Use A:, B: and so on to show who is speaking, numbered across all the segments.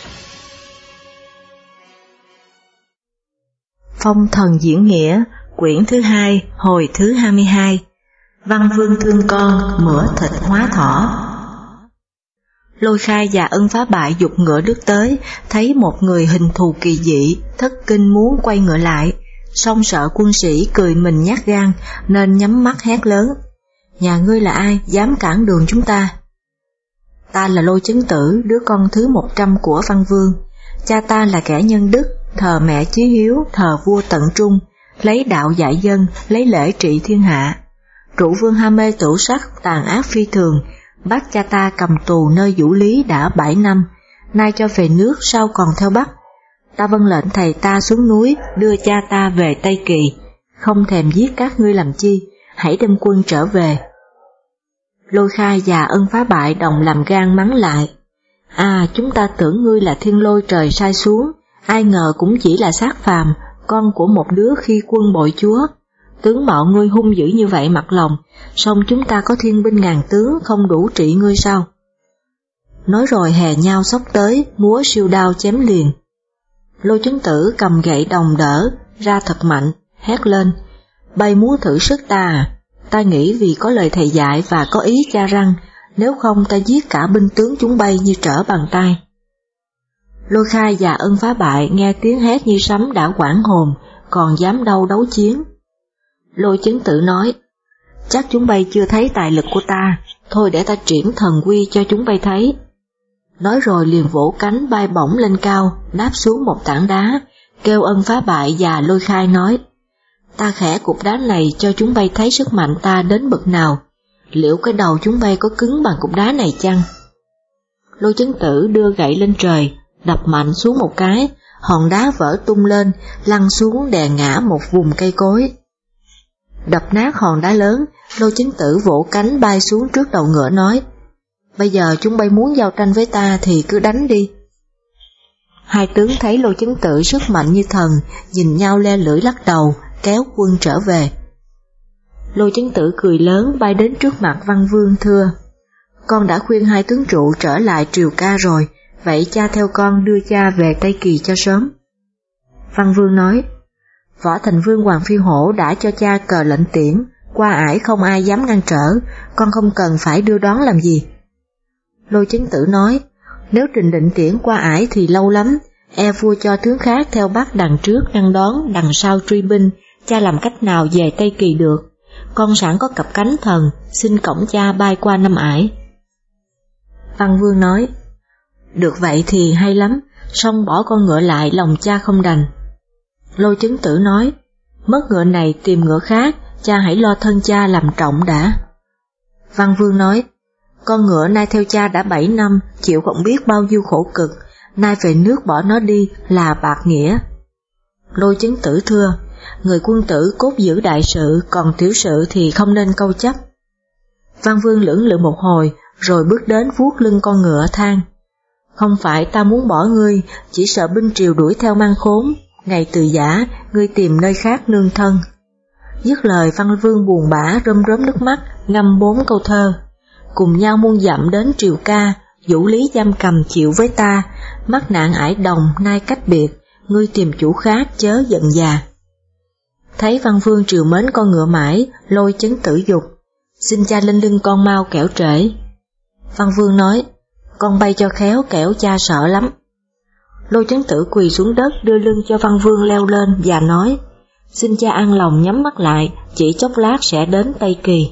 A: Phong thần diễn nghĩa, quyển thứ 2, hồi thứ 22. Văn Vương thương con, mửa thịt hóa thỏ. Lôi Khai và Ân Phá Bại giục ngựa đứt tới, thấy một người hình thù kỳ dị, thất kinh muốn quay ngựa lại, song sợ quân sĩ cười mình nhát gan nên nhắm mắt hét lớn: nhà ngươi là ai, dám cản đường chúng ta? Ta là Lôi Chấn Tử, đứa con thứ 100 của Văn Vương. Cha ta là kẻ nhân đức, thờ mẹ chí hiếu, thờ vua tận trung, lấy đạo dạy dân, lấy lễ trị thiên hạ. Trụ vương ham mê tửu sắc, tàn ác phi thường, bắt cha ta cầm tù nơi Vũ Lý đã 7 năm, nay cho về nước sao còn theo bắt. Ta vâng lệnh thầy ta xuống núi, đưa cha ta về Tây Kỳ, không thèm giết các ngươi làm chi, hãy đem quân trở về. Lôi Khai và Ân Phá Bại đồng làm gan mắng lại: chúng ta tưởng ngươi là thiên lôi trời sai xuống, ai ngờ cũng chỉ là xác phàm, con của một đứa khi quân bội chúa. Tướng mạo ngươi hung dữ như vậy mặt lòng, song chúng ta có thiên binh ngàn tướng không đủ trị ngươi sao? Nói rồi hè nhau xốc tới, múa siêu đao chém liền. Lôi Chấn Tử cầm gậy đồng đỡ, ra thật mạnh, hét lên: bay muốn thử sức ta à? Ta nghĩ vì có lời thầy dạy và có ý cha răng, nếu không ta giết cả binh tướng chúng bay như trở bàn tay. Lôi Khai và Ân Phá Bại nghe tiếng hét như sấm đã hoảng hồn, còn dám đâu đấu chiến. Lôi Chấn Tử nói: chắc chúng bay chưa thấy tài lực của ta, thôi để ta triển thần quy cho chúng bay thấy. Nói rồi liền vỗ cánh bay bổng lên cao, đáp xuống một tảng đá, kêu Ân Phá Bại và Lôi Khai nói: ta khẽ cục đá này cho chúng bay thấy sức mạnh ta đến bậc nào, liệu cái đầu chúng bay có cứng bằng cục đá này chăng? Lôi Chấn Tử đưa gậy lên trời, đập mạnh xuống một cái, hòn đá vỡ tung lên, lăn xuống đè ngã một vùng cây cối. Đập nát hòn đá lớn, Lôi Chấn Tử vỗ cánh bay xuống trước đầu ngựa nói: bây giờ chúng bay muốn giao tranh với ta thì cứ đánh đi. Hai tướng thấy Lôi Chấn Tử sức mạnh như thần, nhìn nhau le lưỡi lắc đầu, kéo quân trở về. Lôi Chấn Tử cười lớn bay đến trước mặt Văn Vương thưa: con đã khuyên hai tướng trụ trở lại triều ca rồi, vậy cha theo con đưa cha về Tây Kỳ cho sớm. Văn Vương nói: Võ Thành Vương Hoàng Phi Hổ đã cho cha cờ lệnh tiễn, qua ải không ai dám ngăn trở, con không cần phải đưa đón làm gì. Lôi Chấn Tử nói: nếu trình định tiễn qua ải thì lâu lắm, e vua cho tướng khác theo bắt đằng trước ngăn đón, đằng sau truy binh, cha làm cách nào về Tây Kỳ được. Con sẵn có cặp cánh thần, xin cõng cha bay qua Năm Ải. Văn Vương nói: được vậy thì hay lắm, song bỏ con ngựa lại lòng cha không đành. Lôi Chấn Tử nói: mất ngựa này tìm ngựa khác, cha hãy lo thân cha làm trọng đã. Văn Vương nói: con ngựa nay theo cha đã 7 năm, chịu không biết bao nhiêu khổ cực, nay về nước bỏ nó đi là bạc nghĩa. Lôi Chấn Tử thưa: người quân tử cốt giữ đại sự, còn tiểu sự thì không nên câu chấp. Văn Vương lưỡng lự một hồi, rồi bước đến vuốt lưng con ngựa than: không phải ta muốn bỏ ngươi, chỉ sợ binh triều đuổi theo mang khốn, ngày từ giã, ngươi tìm nơi khác nương thân. Dứt lời Văn Vương buồn bã rơm rớm nước mắt, ngâm 4 câu thơ: cùng nhau muôn dặm đến triều ca, Vũ Lý giam cầm chịu với ta, mắc nạn ải đồng nay cách biệt, ngươi tìm chủ khác chớ giận già. Thấy Văn Vương triều mến con ngựa mãi, Lôi Chấn Tử dục: xin cha lên lưng con mau kẻo trễ. Văn Vương nói: con bay cho khéo kẻo cha sợ lắm. Lôi Chấn Tử quỳ xuống đất đưa lưng cho Văn Vương leo lên và nói: xin cha an lòng nhắm mắt lại, chỉ chốc lát sẽ đến Tây Kỳ.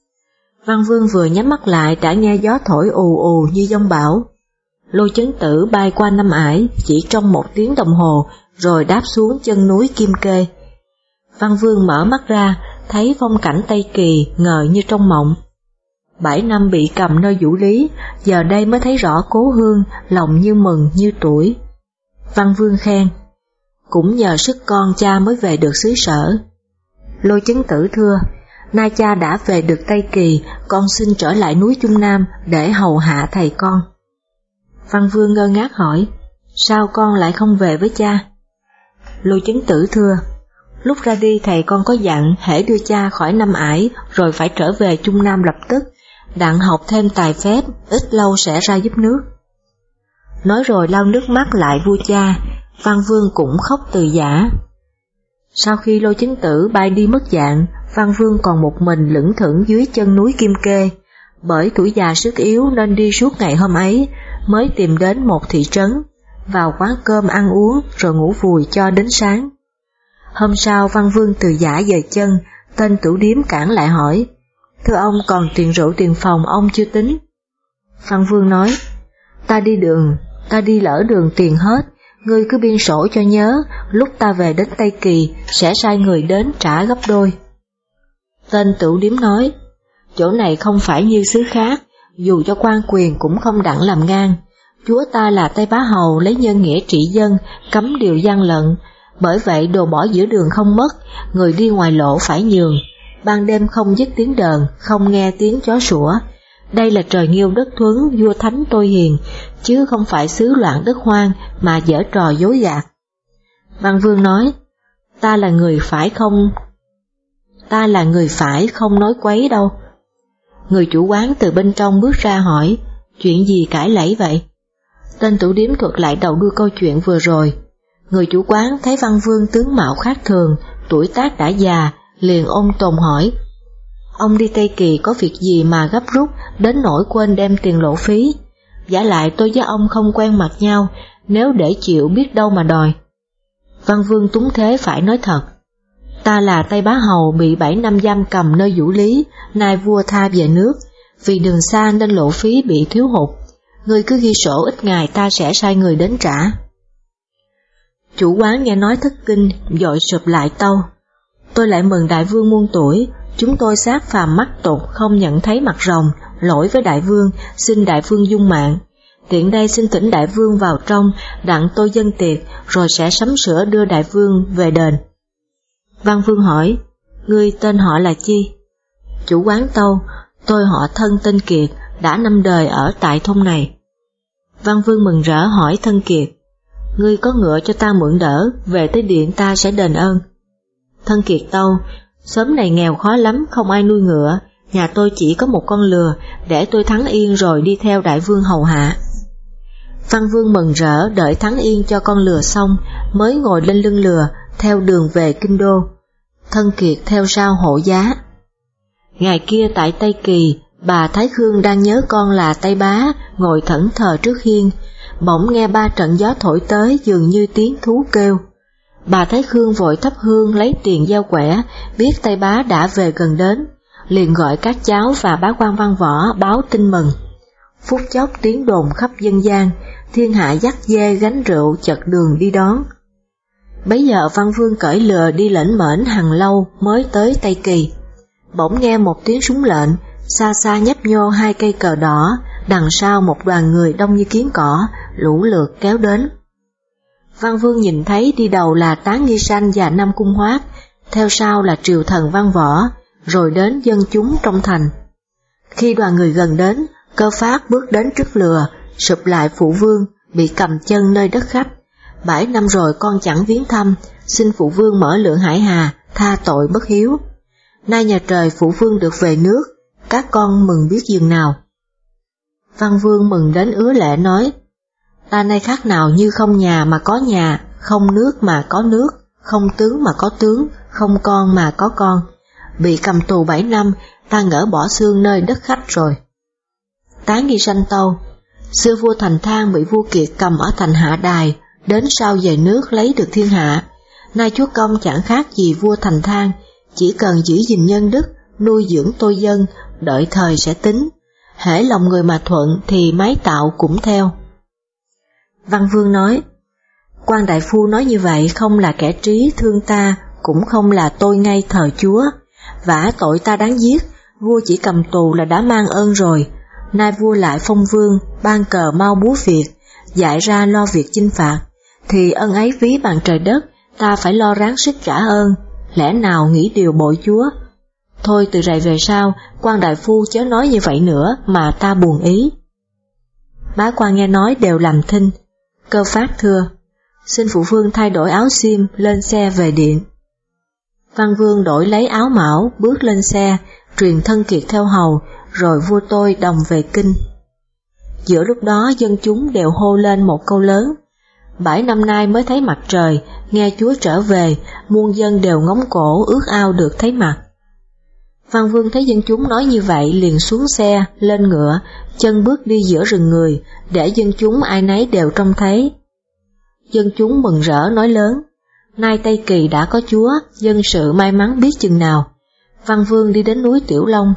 A: Văn Vương vừa nhắm mắt lại đã nghe gió thổi ù ù như giông bão. Lôi Chấn Tử bay qua Năm Ải chỉ trong 1 tiếng đồng hồ, rồi đáp xuống chân núi Kim Kê. Văn Vương mở mắt ra, thấy phong cảnh Tây Kỳ ngờ như trong mộng. 7 năm bị cầm nơi Vũ Lý, giờ đây mới thấy rõ cố hương, lòng như mừng như tuổi. Văn Vương khen: cũng nhờ sức con cha mới về được xứ sở. Lôi Chấn Tử thưa: nay cha đã về được Tây Kỳ, con xin trở lại núi Trung Nam để hầu hạ thầy con. Văn Vương ngơ ngác hỏi: sao con lại không về với cha? Lôi Chấn Tử thưa: lúc ra đi thầy con có dặn hễ đưa cha khỏi Năm Ải rồi phải trở về Trung Nam lập tức, đặng học thêm tài phép, ít lâu sẽ ra giúp nước. Nói rồi lau nước mắt lại vua cha, Văn Vương cũng khóc từ giã. Sau khi Lô Chứng Tử bay đi mất dạng, Văn Vương còn một mình lững thững dưới chân núi Kim Kê, bởi tuổi già sức yếu nên đi suốt ngày hôm ấy, mới tìm đến một thị trấn, vào quán cơm ăn uống rồi ngủ vùi cho đến sáng. Hôm sau Văn Vương từ giã dời chân, tên tửu điếm cản lại hỏi, thưa ông còn tiền rượu tiền phòng ông chưa tính. Văn Vương nói, ta đi lỡ đường tiền hết, ngươi cứ biên sổ cho nhớ, lúc ta về đến Tây Kỳ sẽ sai người đến trả gấp đôi. Tên tửu điếm nói, chỗ này không phải như xứ khác, dù cho quan quyền cũng không đặng làm ngang. Chúa ta là Tây Bá Hầu lấy nhân nghĩa trị dân, cấm điều gian lận, bởi vậy đồ bỏ giữa đường không mất, người đi ngoài lộ phải nhường. Ban đêm không dứt tiếng đờn, không nghe tiếng chó sủa. Đây là trời nghiêu đất thuấn, vua thánh tôi hiền, chứ không phải xứ loạn đất hoang mà giở trò dối gạt. Văn Vương nói, ta là người phải không nói quấy đâu. Người chủ quán từ bên trong bước ra hỏi, chuyện gì cãi lẫy vậy? Tên tửu điếm thuật lại đầu đuôi câu chuyện vừa rồi. Người chủ quán thấy Văn Vương tướng mạo khác thường, tuổi tác đã già, liền ôn tồn hỏi, ông đi Tây Kỳ có việc gì mà gấp rút đến nỗi quên đem tiền lộ phí? Vả lại tôi với ông không quen mặt nhau, nếu để chịu biết đâu mà đòi. Văn Vương túng thế phải nói thật, ta là Tây Bá Hầu bị 7 năm giam cầm nơi Vũ Lý, nay vua tha về nước, vì đường xa nên lộ phí bị thiếu hụt, ngươi cứ ghi sổ ít ngày ta sẽ sai người đến trả. Chủ quán nghe nói thất kinh, vội sụp lại tâu, tôi lại mừng đại vương muôn tuổi, chúng tôi xác phàm mắc tục không nhận thấy mặt rồng, lỗi với đại vương, xin đại vương dung mạng. Tiện đây xin thỉnh đại vương vào trong, đặng tôi dâng tiệc, rồi sẽ sắm sửa đưa đại vương về đền. Văn Vương hỏi, ngươi tên họ là chi? Chủ quán tâu, tôi họ Thân tên Kiệt, đã 5 đời ở tại thôn này. Văn Vương mừng rỡ hỏi Thân Kiệt, ngươi có ngựa cho ta mượn đỡ, về tới điện ta sẽ đền ơn. Thân Kiệt tâu, xóm này nghèo khó lắm, không ai nuôi ngựa, nhà tôi chỉ có một con lừa, để tôi thắng yên rồi đi theo đại vương hầu hạ. Văn Vương mừng rỡ đợi thắng yên cho con lừa xong, mới ngồi lên lưng lừa, theo đường về Kinh Đô. Thân Kiệt theo sau hộ giá. Ngày kia tại Tây Kỳ, bà Thái Khương đang nhớ con là Tây Bá, ngồi thẫn thờ trước hiên, bỗng nghe 3 trận gió thổi tới dường như tiếng thú kêu. Bà Thái Khương vội thắp hương lấy tiền giao quẻ, biết Tây Bá đã về gần đến, liền gọi các cháu và bá quan văn võ báo tin mừng. Phút chốc tiếng đồn khắp dân gian, thiên hạ dắt dê gánh rượu chật đường đi đón. Bấy giờ Văn Vương cởi lừa đi lễnh mễn hàng lâu mới tới Tây Kỳ. Bỗng nghe một tiếng súng lệnh, xa xa nhấp nhô 2 cây cờ đỏ, đằng sau một đoàn người đông như kiến cỏ, lũ lượt kéo đến. Văn Vương nhìn thấy đi đầu là Tán Nghi Sanh và Nam Cung Hoát, theo sau là triều thần văn võ, rồi đến dân chúng trong thành. Khi đoàn người gần đến, Cơ Phát bước đến trước lừa, sụp lại phụ vương, bị cầm chân nơi đất khách. 7 năm rồi con chẳng viếng thăm, xin phụ vương mở lượng hải hà, tha tội bất hiếu. Nay nhà trời phụ vương được về nước, các con mừng biết dường nào. Văn Vương mừng đến ứa lệ nói, ta nay khác nào như không nhà mà có nhà, không nước mà có nước, không tướng mà có tướng, không con mà có con. Bị cầm tù 7 năm, ta ngỡ bỏ xương nơi đất khách rồi. Tán Nghi Sanh tâu, xưa vua Thành Thang bị vua Kiệt cầm ở thành Hạ Đài, đến sau về nước lấy được thiên hạ. Nay chúa công chẳng khác gì vua Thành Thang, chỉ cần giữ gìn nhân đức, nuôi dưỡng tôi dân, đợi thời sẽ tính. Hễ lòng người mà thuận thì mái tạo cũng theo. Văn Vương nói, quan đại phu nói như vậy không là kẻ trí thương ta, cũng không là tôi ngay thờ chúa. Vả tội ta đáng giết, vua chỉ cầm tù là đã mang ơn rồi. Nay vua lại phong vương, ban cờ mau búa việc, dạy ra lo việc chinh phạt, thì ân ấy ví bằng trời đất, ta phải lo ráng sức trả ơn, lẽ nào nghĩ điều bội chúa. Thôi từ rày về sau, quan đại phu chớ nói như vậy nữa mà ta buồn ý. Bá quan nghe nói đều làm thinh. Cơ Phát thưa, xin phụ vương thay đổi áo xiêm, lên xe về điện. Văn Vương đổi lấy áo mão, bước lên xe, truyền Thân Kiệt theo hầu, rồi vua tôi đồng về kinh. Giữa lúc đó dân chúng đều hô lên một câu lớn: 7 năm nay mới thấy mặt trời, nghe Chúa trở về, muôn dân đều ngóng cổ ước ao được thấy mặt. Văn Vương thấy dân chúng nói như vậy liền xuống xe, lên ngựa, chân bước đi giữa rừng người, để dân chúng ai nấy đều trông thấy. Dân chúng mừng rỡ nói lớn: nay Tây Kỳ đã có Chúa, dân sự may mắn biết chừng nào. Văn Vương đi đến núi Tiểu Long,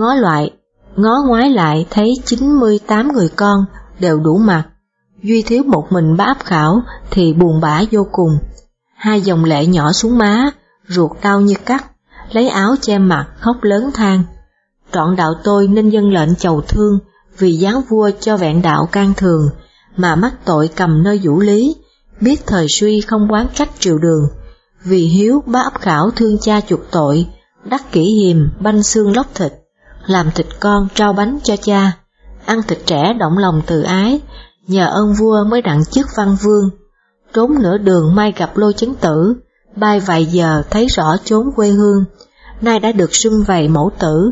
A: ngó ngoái lại thấy 98 người con đều đủ mặt, duy thiếu một mình Bá Ấp Khảo thì buồn bã vô cùng. 2 dòng lệ nhỏ xuống má, ruột đau như cắt, lấy áo che mặt khóc lớn than: trọn đạo tôi nên dâng lệnh chầu thương, vì giáng vua cho vẹn đạo can thường, mà mắc tội cầm nơi vũ lý, biết thời suy không oán trách triều đường. Vì hiếu Bá Ấp Khảo thương cha chuộc tội, đắc kỷ hiềm banh xương lóc thịt, làm thịt con trao bánh cho cha, ăn thịt trẻ động lòng từ ái, nhờ ơn vua mới đặng chức văn vương. Trốn nửa đường may gặp Lôi Chấn Tử, bay vài giờ thấy rõ chốn quê hương, nay đã được sum vầy mẫu tử,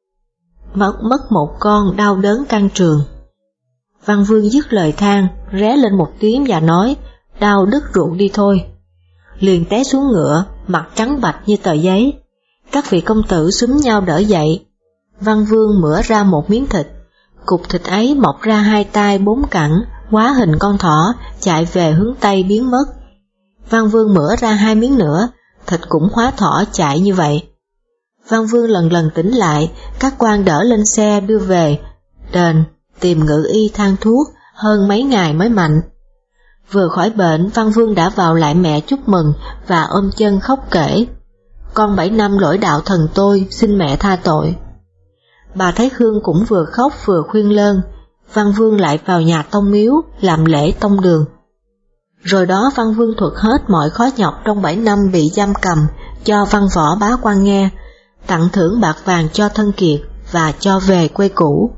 A: mất một con đau đớn căn trường. Văn Vương dứt lời than, ré lên một tiếng và nói: đau đứt ruột đi thôi. Liền té xuống ngựa, mặt trắng bạch như tờ giấy. Các vị công tử xúm nhau đỡ dậy. Văn Vương mửa ra một miếng thịt, cục thịt ấy mọc ra 2 tay 4 cẳng, hóa hình con thỏ, chạy về hướng Tây biến mất. Văn Vương mửa ra 2 miếng nữa, thịt cũng hóa thỏ chạy như vậy. Văn Vương lần lần tỉnh lại, các quan đỡ lên xe đưa về đền, tìm ngự y thang thuốc, hơn mấy ngày mới mạnh. Vừa khỏi bệnh, Văn Vương đã vào lại mẹ chúc mừng và ôm chân khóc kể: con 7 năm lỗi đạo thần tôi, xin mẹ tha tội. Bà Thái Khương cũng vừa khóc vừa khuyên lơn. Văn Vương lại vào nhà tông miếu làm lễ tông đường. Rồi đó Văn Vương thuật hết mọi khó nhọc trong 7 năm bị giam cầm cho văn võ bá quan nghe, tặng thưởng bạc vàng cho thân kiệt và cho về quê cũ.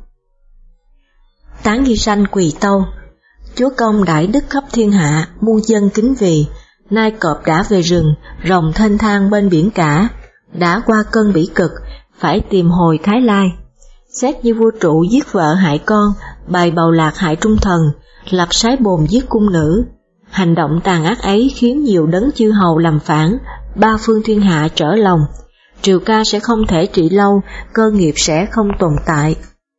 A: Tán Ghi Sanh quỳ tâu: Chúa công đại đức khắp thiên hạ, muôn dân kính vì, nay cọp đã về rừng, rồng thênh thang bên biển cả, đã qua cơn bỉ cực, phải tìm hồi Thái Lai. Xét như vua trụ giết vợ hại con, bày bầu lạc hại trung thần, lập sái bồn giết cung nữ. Hành động tàn ác ấy khiến nhiều đấng chư hầu làm phản, 3 phương thiên hạ trở lòng. Triều ca sẽ không thể trị lâu, cơ nghiệp sẽ không tồn tại.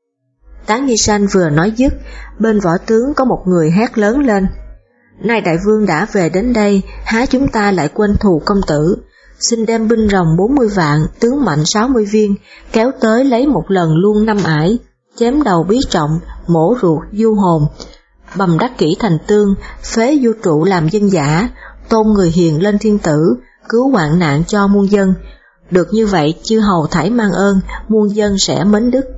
A: Tán Nghi Sanh vừa nói dứt, bên võ tướng có một người hét lớn lên: nay đại vương đã về đến đây, há chúng ta lại quên thù công tử? Xin đem binh rồng 40 vạn, tướng mạnh 60 viên, kéo tới lấy một lần luôn 5 ải, chém đầu bí trọng, mổ ruột du hồn, bầm đắc kỷ thành tương, phế vua trụ làm dân giả, tôn người hiền lên thiên tử, cứu hoạn nạn cho muôn dân. Được như vậy chư hầu thảy mang ơn, muôn dân sẽ mến đức.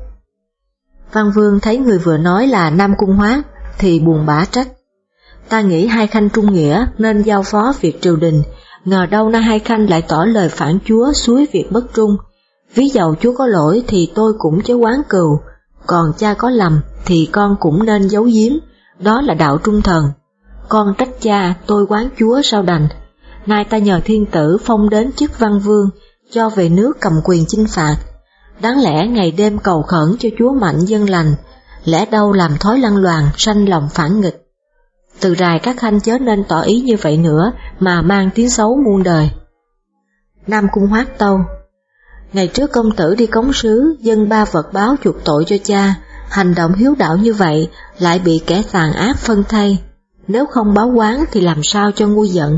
A: Văn Vương thấy người vừa nói là Nam Cung Hoát thì buồn bã trách: ta nghĩ Hai Khanh trung nghĩa nên giao phó việc triều đình, ngờ đâu nay Hai Khanh lại tỏ lời phản chúa, xúi việc bất trung. Ví dầu chúa có lỗi thì tôi cũng chớ oán cừu, còn cha có lầm thì con cũng nên giấu giếm, đó là đạo trung thần. Con trách cha, tôi oán chúa sao đành. Nay ta nhờ thiên tử phong đến chức Văn Vương, cho về nước cầm quyền chinh phạt. Đáng lẽ ngày đêm cầu khẩn cho chúa mạnh dân lành, lẽ đâu làm thói lăng loàn, sanh lòng phản nghịch. Từ rài các khanh chớ nên tỏ ý như vậy nữa, mà mang tiếng xấu muôn đời. Nam Cung Hoát tâu: ngày trước công tử đi cống sứ, dâng 3 vật báo chuộc tội cho cha, hành động hiếu đạo như vậy lại bị kẻ tàn ác phân thay, nếu không báo oán thì làm sao cho nguôi giận.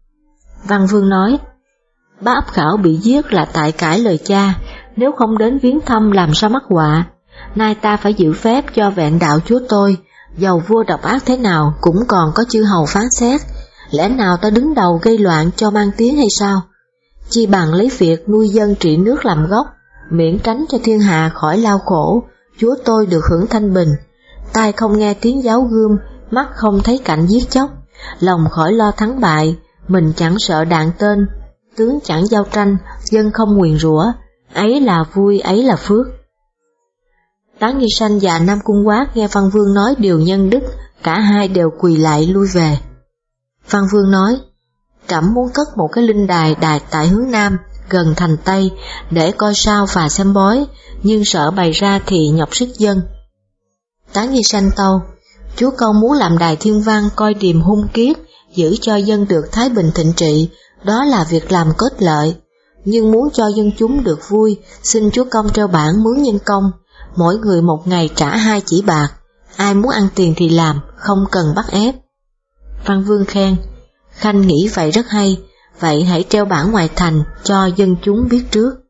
A: Văn Vương nói: Bá Ấp Khảo bị giết là tại cãi lời cha, nếu không đến viếng thăm làm sao mắc họa. Nay ta phải giữ phép cho vẹn đạo chúa tôi, dầu vua độc ác thế nào cũng còn có chư hầu phán xét, lẽ nào ta đứng đầu gây loạn cho mang tiếng hay sao? Chi bằng lấy việc nuôi dân trị nước làm gốc, miễn tránh cho thiên hạ khỏi lao khổ, chúa tôi được hưởng thanh bình. Tai không nghe tiếng giáo gươm, mắt không thấy cảnh giết chóc, lòng khỏi lo thắng bại, mình chẳng sợ đạn tên, tướng chẳng giao tranh, dân không nguyền rủa, ấy là vui, ấy là phước. Tán Nghi Sanh và Nam Cung Hoát nghe Văn Vương nói điều nhân đức, cả hai đều quỳ lại lui về. Văn Vương nói: trẫm muốn cất một cái linh đài đặt tại hướng Nam, gần thành Tây, để coi sao và xem bói, nhưng sợ bày ra thì nhọc sức dân. Tán Nhi Sanh tâu: chúa công muốn làm đài thiên văn coi điềm hung kiết, giữ cho dân được thái bình thịnh trị, đó là việc làm có ích lợi. Nhưng muốn cho dân chúng được vui, xin chúa công treo bảng mướn nhân công, mỗi người một ngày trả 2 chỉ bạc, ai muốn ăn tiền thì làm, không cần bắt ép. Văn Vương khen: Khanh nghĩ vậy rất hay, vậy hãy treo bảng ngoài thành cho dân chúng biết trước.